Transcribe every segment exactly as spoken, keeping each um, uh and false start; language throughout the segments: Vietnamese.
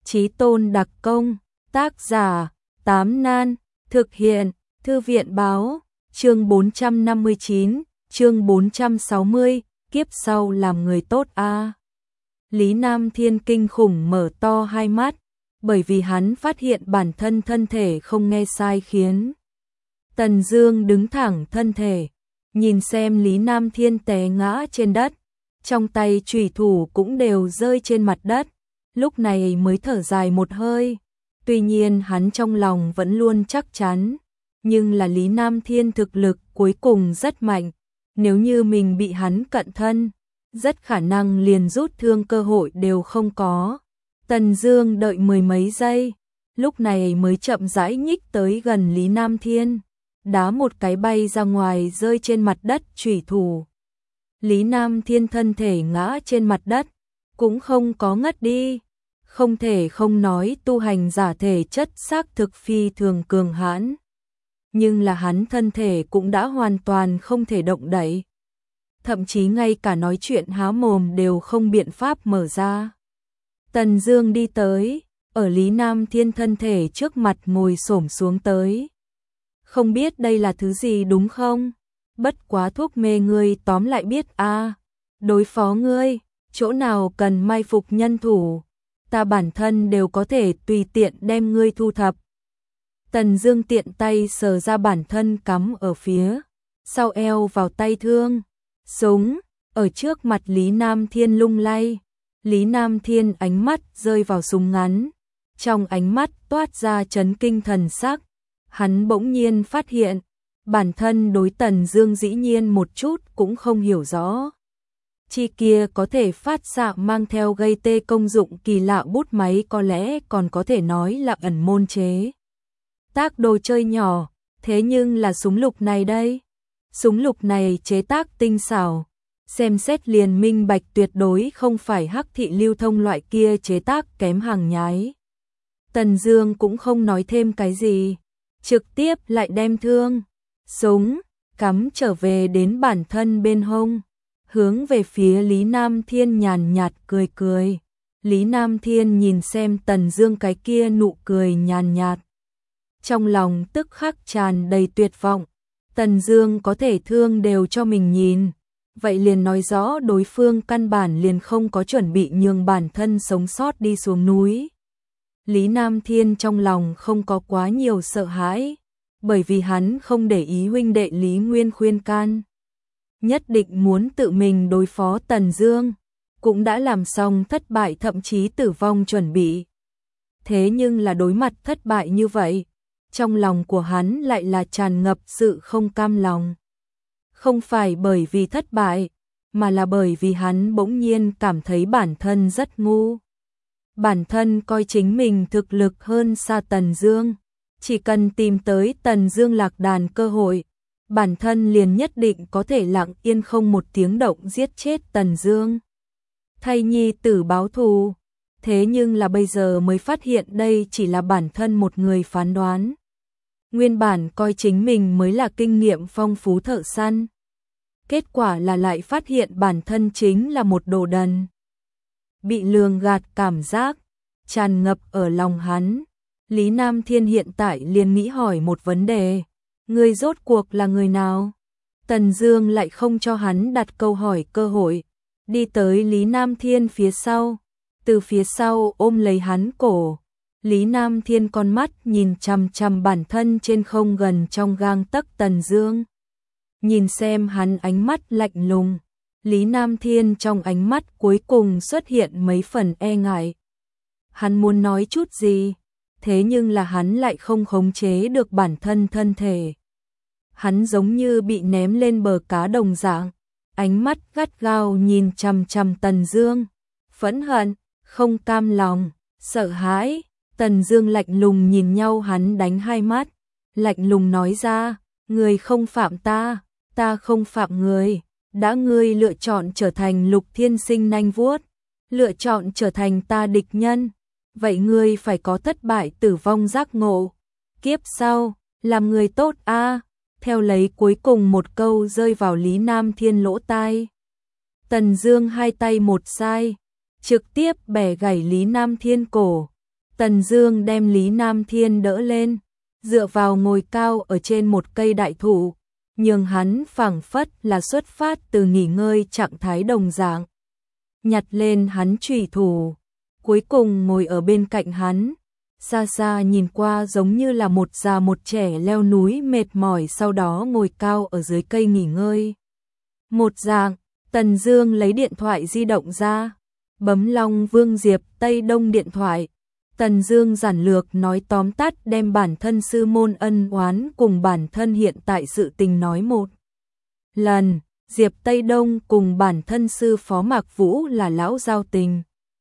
Chí tôn đặc công, tác giả, Tám Nan, thực hiện, Thư viện báo, chương bốn trăm năm mươi chín, chương bốn trăm sáu mươi, kiếp sau làm người tốt a. Lý Nam Thiên kinh khủng mở to hai mắt, bởi vì hắn phát hiện bản thân thân thể không nghe sai khiến. Tần Dương đứng thẳng thân thể, nhìn xem Lý Nam Thiên té ngã trên đất, trong tay chủy thủ cũng đều rơi trên mặt đất, lúc này mới thở dài một hơi. Tuy nhiên hắn trong lòng vẫn luôn chắc chắn, nhưng là Lý Nam Thiên thực lực cuối cùng rất mạnh, nếu như mình bị hắn cận thân, rất khả năng liền rút thương cơ hội đều không có. Tần Dương đợi mười mấy giây, lúc này mới chậm rãi nhích tới gần Lý Nam Thiên, đá một cái bay ra ngoài rơi trên mặt đất chủy thủ. Lý Nam Thiên thân thể ngã trên mặt đất, cũng không có ngất đi. Không thể không nói tu hành giả thể chất xác thực phi thường cường hãn, nhưng là hắn thân thể cũng đã hoàn toàn không thể động đậy, thậm chí ngay cả nói chuyện há mồm đều không biện pháp mở ra. Tần Dương đi tới, ở Lý Nam Thiên thân thể trước mặt ngồi xổm xuống tới. Không biết đây là thứ gì đúng không? Bất quá thuốc mê ngươi tóm lại biết a, à, đối phó ngươi, chỗ nào cần mai phục nhân thủ, ta bản thân đều có thể tùy tiện đem ngươi thu thập. Tần Dương tiện tay sờ ra bản thân cắm ở phía sau eo vào tay thương, súng ở trước mặt Lý Nam Thiên lung lay. Lý Nam Thiên ánh mắt rơi vào súng ngắn, trong ánh mắt toát ra chấn kinh thần sắc. Hắn bỗng nhiên phát hiện, bản thân đối Tần Dương dĩ nhiên một chút cũng không hiểu rõ. Chi kia có thể phát xạ mang theo gây tê công dụng kỳ lạ bút máy có lẽ còn có thể nói là ẩn môn chế tác đồ chơi nhỏ, thế nhưng là súng lục này đây. Súng lục này chế tác tinh xảo, xem xét liền minh bạch tuyệt đối không phải Hắc thị lưu thông loại kia chế tác kém hàng nhái. Tần Dương cũng không nói thêm cái gì, trực tiếp lại đem thương, súng, cắm trở về đến bản thân bên hông, hướng về phía Lý Nam Thiên nhàn nhạt cười cười. Lý Nam Thiên nhìn xem Tần Dương cái kia nụ cười nhàn nhạt, trong lòng tức khắc tràn đầy tuyệt vọng. Tần Dương có thể thương đều cho mình nhìn, vậy liền nói rõ đối phương căn bản liền không có chuẩn bị nhường bản thân sống sót đi xuống núi. Lý Nam Thiên trong lòng không có quá nhiều sợ hãi, bởi vì hắn không để ý huynh đệ Lý Nguyên khuyên can, nhất định muốn tự mình đối phó Tần Dương, cũng đã làm xong thất bại thậm chí tử vong chuẩn bị. Thế nhưng là đối mặt thất bại như vậy, trong lòng của hắn lại là tràn ngập sự không cam lòng. Không phải bởi vì thất bại, mà là bởi vì hắn bỗng nhiên cảm thấy bản thân rất ngu. Bản thân coi chính mình thực lực hơn xa Tần Dương, chỉ cần tìm tới Tần Dương lạc đàn cơ hội, bản thân liền nhất định có thể lặng yên không một tiếng động giết chết Tần Dương, thay nhi tử báo thù. Thế nhưng là bây giờ mới phát hiện đây chỉ là bản thân một người phán đoán. Nguyên bản coi chính mình mới là kinh nghiệm phong phú thợ săn, kết quả là lại phát hiện bản thân chính là một đồ đần. Bị lường gạt cảm giác tràn ngập ở lòng hắn. Lý Nam Thiên hiện tại liền nghĩ hỏi một vấn đề, người rốt cuộc là người nào? Tần Dương lại không cho hắn đặt câu hỏi cơ hội, đi tới Lý Nam Thiên phía sau, từ phía sau ôm lấy hắn cổ. Lý Nam Thiên con mắt nhìn chằm chằm bản thân trên không gần trong gang tấc Tần Dương, nhìn xem hắn ánh mắt lạnh lùng. Lý Nam Thiên trong ánh mắt cuối cùng xuất hiện mấy phần e ngại. Hắn muốn nói chút gì, thế nhưng là hắn lại không khống chế được bản thân thân thể. Hắn giống như bị ném lên bờ cá đồng dạng, ánh mắt gắt gao nhìn chằm chằm Tần Dương, phẫn hận, không cam lòng, sợ hãi. Tần Dương lạnh lùng nhìn nhau hắn đánh hai mắt, lạnh lùng nói ra, người không phạm ta, ta không phạm người. Đã ngươi lựa chọn trở thành Lục Thiên Sinh nanh vuốt, lựa chọn trở thành ta địch nhân, vậy ngươi phải có thất bại tử vong giác ngộ. Kiếp sau, làm người tốt a. À. Theo lấy cuối cùng một câu rơi vào Lý Nam Thiên lỗ tai. Tần Dương hai tay một sai, trực tiếp bẻ gãy Lý Nam Thiên cổ. Tần Dương đem Lý Nam Thiên đỡ lên, dựa vào ngồi cao ở trên một cây đại thụ, nhưng hắn phảng phất là xuất phát từ nghỉ ngơi trạng thái đồng dạng. Nhặt lên hắn chủy thủ, cuối cùng ngồi ở bên cạnh hắn, xa xa nhìn qua giống như là một già một trẻ leo núi mệt mỏi sau đó ngồi cao ở dưới cây nghỉ ngơi. Một dạng, Tần Dương lấy điện thoại di động ra, bấm Long Vương Diệp Tây Đông điện thoại. Tần Dương giản lược nói tóm tắt đem bản thân sư môn ân oán cùng bản thân hiện tại sự tình nói một lần. Diệp Tây Đông cùng bản thân sư phó Mạc Vũ là lão giao tình.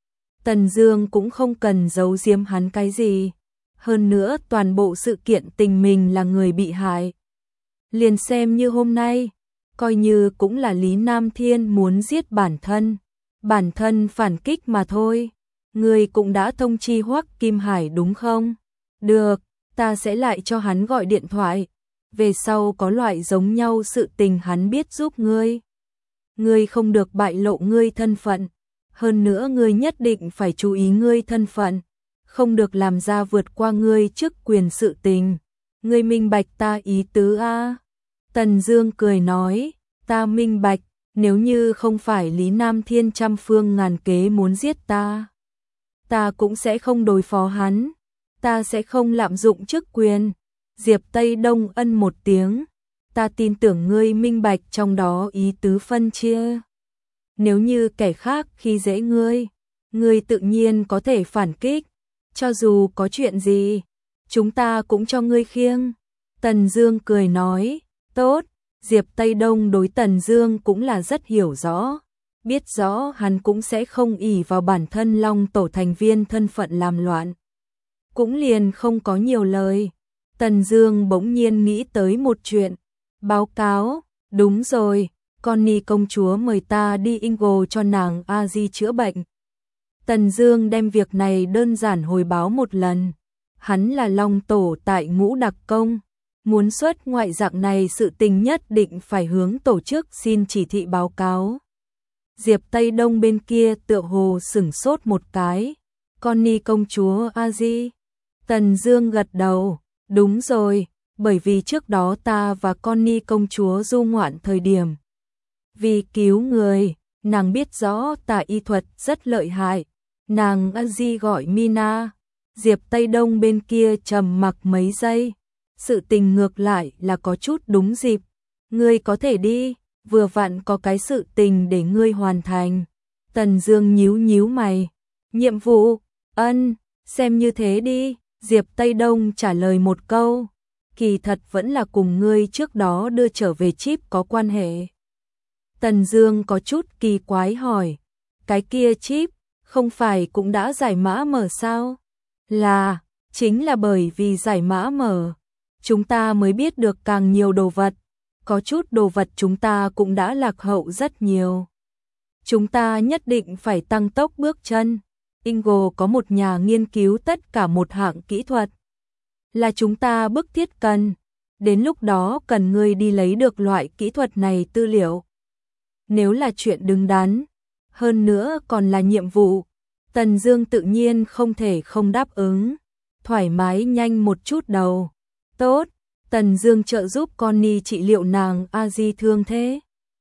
Tần Dương cũng không cần giấu giếm hắn cái gì. Hơn nữa toàn bộ sự kiện tình mình là người bị hại. Liền xem như hôm nay, coi như cũng là Lý Nam Thiên muốn giết bản thân. Bản thân phản kích mà thôi. Ngươi cũng đã thông chi Hoắc Kim Hải đúng không? Được, ta sẽ lại cho hắn gọi điện thoại. Về sau có loại giống nhau sự tình hắn biết giúp ngươi. Ngươi không được bại lộ ngươi thân phận. Hơn nữa ngươi nhất định phải chú ý ngươi thân phận. Không được làm ra vượt qua ngươi chức quyền sự tình. Ngươi minh bạch ta ý tứ a? Tần Dương cười nói, ta minh bạch, nếu như không phải Lý Nam Thiên trăm phương ngàn kế muốn giết ta, ta cũng sẽ không đối phó hắn, ta sẽ không lạm dụng chức quyền. Diệp Tây Đông ân một tiếng, ta tin tưởng ngươi minh bạch trong đó ý tứ phân chia. Nếu như kẻ khác khi dễ ngươi, ngươi tự nhiên có thể phản kích, cho dù có chuyện gì, chúng ta cũng cho ngươi khiêng. Tần Dương cười nói, tốt. Diệp Tây Đông đối Tần Dương cũng là rất hiểu rõ, biết rõ hắn cũng sẽ không ỷ vào bản thân Long Tổ thành viên thân phận làm loạn. Cũng liền không có nhiều lời. Tần Dương bỗng nhiên nghĩ tới một chuyện, báo cáo, đúng rồi, Connie công chúa mời ta đi Ingo cho nàng A Di chữa bệnh. Tần Dương đem việc này đơn giản hồi báo một lần. Hắn là Long Tổ tại Ngũ Đặc Công, muốn xuất ngoại dạng này sự tình nhất định phải hướng tổ chức xin chỉ thị báo cáo. Diệp Tây Đông bên kia tựa hồ sửng sốt một cái. Connie công chúa A Di. Tần Dương gật đầu, đúng rồi, bởi vì trước đó ta và Connie công chúa du ngoạn thời điểm. Vì cứu người, nàng biết rõ tà y thuật rất lợi hại. Nàng A Di gọi Mina. Diệp Tây Đông bên kia trầm mặc mấy giây. Sự tình ngược lại là có chút đúng dịp. Ngươi có thể đi, vừa vặn có cái sự tình để ngươi hoàn thành. Tần Dương nhíu nhíu mày. Nhiệm vụ, ân, xem như thế đi. Diệp Tây Đông trả lời một câu. Kỳ thật vẫn là cùng ngươi trước đó đưa trở về chip có quan hệ. Tần Dương có chút kỳ quái hỏi. Cái kia chip, không phải cũng đã giải mã mở sao? Là, chính là bởi vì giải mã mở, chúng ta mới biết được càng nhiều đồ vật. Có chút đồ vật chúng ta cũng đã lạc hậu rất nhiều. Chúng ta nhất định phải tăng tốc bước chân. Ingo có một nhà nghiên cứu tất cả một hạng kỹ thuật. Là chúng ta bức thiết cần. Đến lúc đó cần ngươi đi lấy được loại kỹ thuật này tư liệu. Nếu là chuyện đứng đắn, hơn nữa còn là nhiệm vụ, Tần Dương tự nhiên không thể không đáp ứng. Thoải mái nhanh một chút đầu. Tốt, Tần Dương trợ giúp Connie trị liệu nàng A Di thương thế.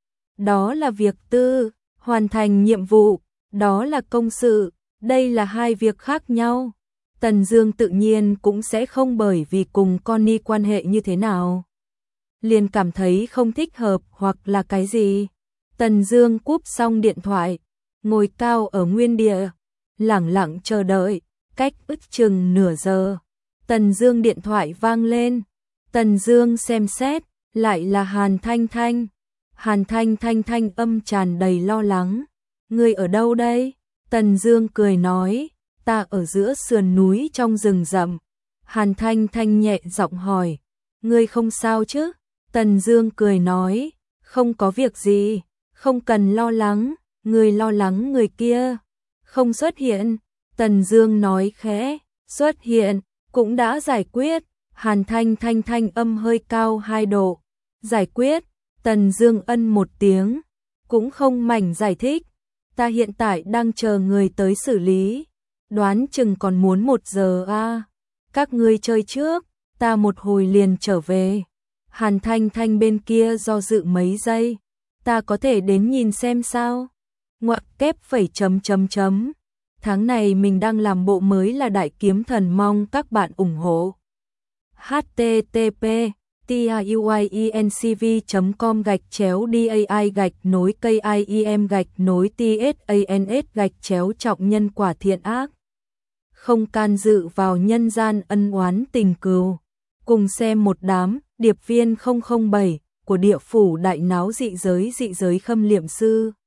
Đó là việc tư, hoàn thành nhiệm vụ, đó là công sự, đây là hai việc khác nhau. Tần Dương tự nhiên cũng sẽ không bởi vì cùng Connie quan hệ như thế nào, liền cảm thấy không thích hợp hoặc là cái gì. Tần Dương cúp xong điện thoại, ngồi cao ở nguyên địa, lẳng lặng chờ đợi, cách ước chừng nửa giờ. Tần Dương điện thoại vang lên. Tần Dương xem xét, lại là Hàn Thanh Thanh. Hàn Thanh Thanh thanh âm tràn đầy lo lắng. Ngươi ở đâu đây? Tần Dương cười nói, ta ở giữa sườn núi trong rừng rậm. Hàn Thanh Thanh nhẹ giọng hỏi, ngươi không sao chứ? Tần Dương cười nói, không có việc gì, không cần lo lắng, ngươi lo lắng người kia không xuất hiện. Tần Dương nói khẽ, xuất hiện, cũng đã giải quyết. Hàn Thanh Thanh thanh âm hơi cao hai độ. Giải quyết. Tần Dương ân một tiếng, cũng không mảnh giải thích. Ta hiện tại đang chờ người tới xử lý. Đoán chừng còn muốn một giờ a. À. Các ngươi chơi trước, ta một hồi liền trở về. Hàn Thanh Thanh bên kia do dự mấy giây, ta có thể đến nhìn xem sao? Ngoặc kép phẩy chấm chấm chấm. Tháng này mình đang làm bộ mới là Đại Kiếm Thần, mong các bạn ủng hộ. h t t p tiuyencv chấm com gạch chéo dai gạch nối kiem gạch nối tsans gạch chéo trọng nhân quả thiện ác. Không can dự vào nhân gian ân oán tình cừu. Cùng xem một đám điệp viên không không bảy của địa phủ đại náo dị giới dị giới Khâm Liệm Sư.